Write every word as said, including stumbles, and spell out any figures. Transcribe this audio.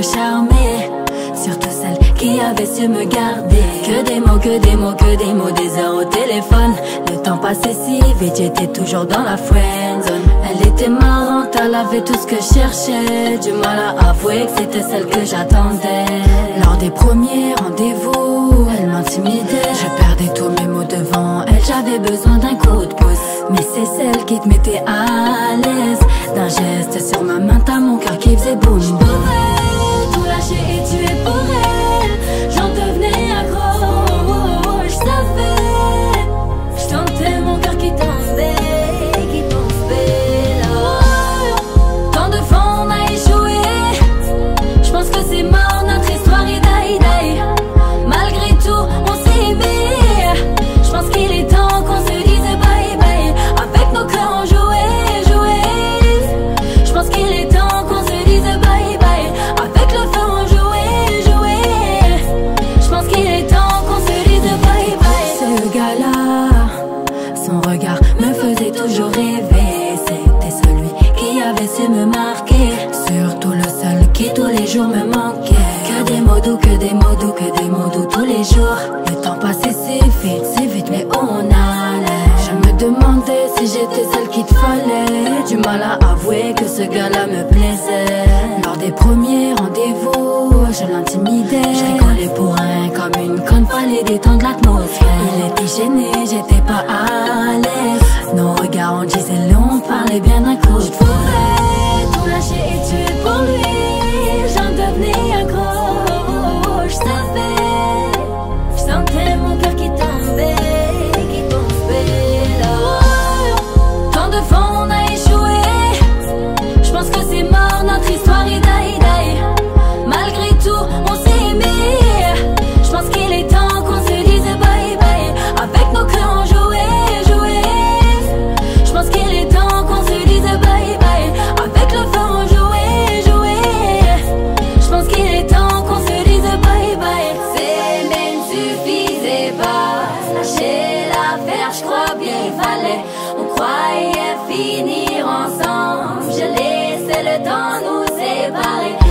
charmer, surtout celle qui avait su me garder. Que des mots, que des mots, que des mots, des heures au téléphone. Le temps passait si vite, j'étais toujours dans la friend zone. Elle était marrante, elle avait tout ce que je cherchais. Du mal à avouer que c'était celle que j'attendais. Lors des premiers rendez-vous, elle m'intimidait. Je perdais tous mes mots devant elle, j'avais besoin d'un coup de pouce. Mais c'est celle qui te mettait à l'aise. D'un geste sur ma main, t'as mon cœur qui faisait boum. J'pourrais tout lâcher et tuer pour elle. J'en devenais accro, je savais. J'sentais mon cœur qui tombait, qui tombait là. Tant de fois on a échoué. J'pense que c'est mort, notre histoire est die die. Malgré tout, on s'est aimé. J'pense qu'il est temps qu'on se dise bye bye. Avec nos cœurs on jouait, jouait. J'pense qu'il est temps qu'on se dise bye bye. Avec le feu on jouait, jouait. J'pense qu'il est temps qu'on se dise bye bye. Ce gars-là, son regard me faisait toujours rêver. C'était celui qui avait su me marquer. Surtout le seul qui tous les jours me manquait. Que des mots doux, que des mots doux, que des mots doux tous les jours. Le temps passait si vite, si vite, mais où on allait? Je me demandais si j'étais celle qu'il te fallait. Du mal à avouer que ce gars-là me plaisait. Lors des premiers rendez-vous, je l'intimidais. Je rigolais pour rien comme une conne, fallait détendre l'atmosphère. Il était gêné, j'étais pas à l'aise. Nos regards on disait long, on parlait bien d'un coup. Je pourrais tout lâcher et tuer pour lui. J'en devenais accro, je savais. Je sentais mon cœur qui tombait, qui tombait là. Tant de fois on a échoué. J'pense que c'est mort, notre histoire est die die. Malgré tout, on s'est aimé. J'pense qu'il est temps qu'on se dise bye bye. Avec nos cœurs on jouait, jouait. J'pense qu'il est temps qu'on se dise bye bye. Avec le feu on jouait, jouait. J'pense qu'il est temps qu'on se dise bye bye. Ces mains ne suffisaient pas. Lâcher l'affaire, j'crois bien il fallait. On croyait finir ensemble. Je laissais le temps nous séparer.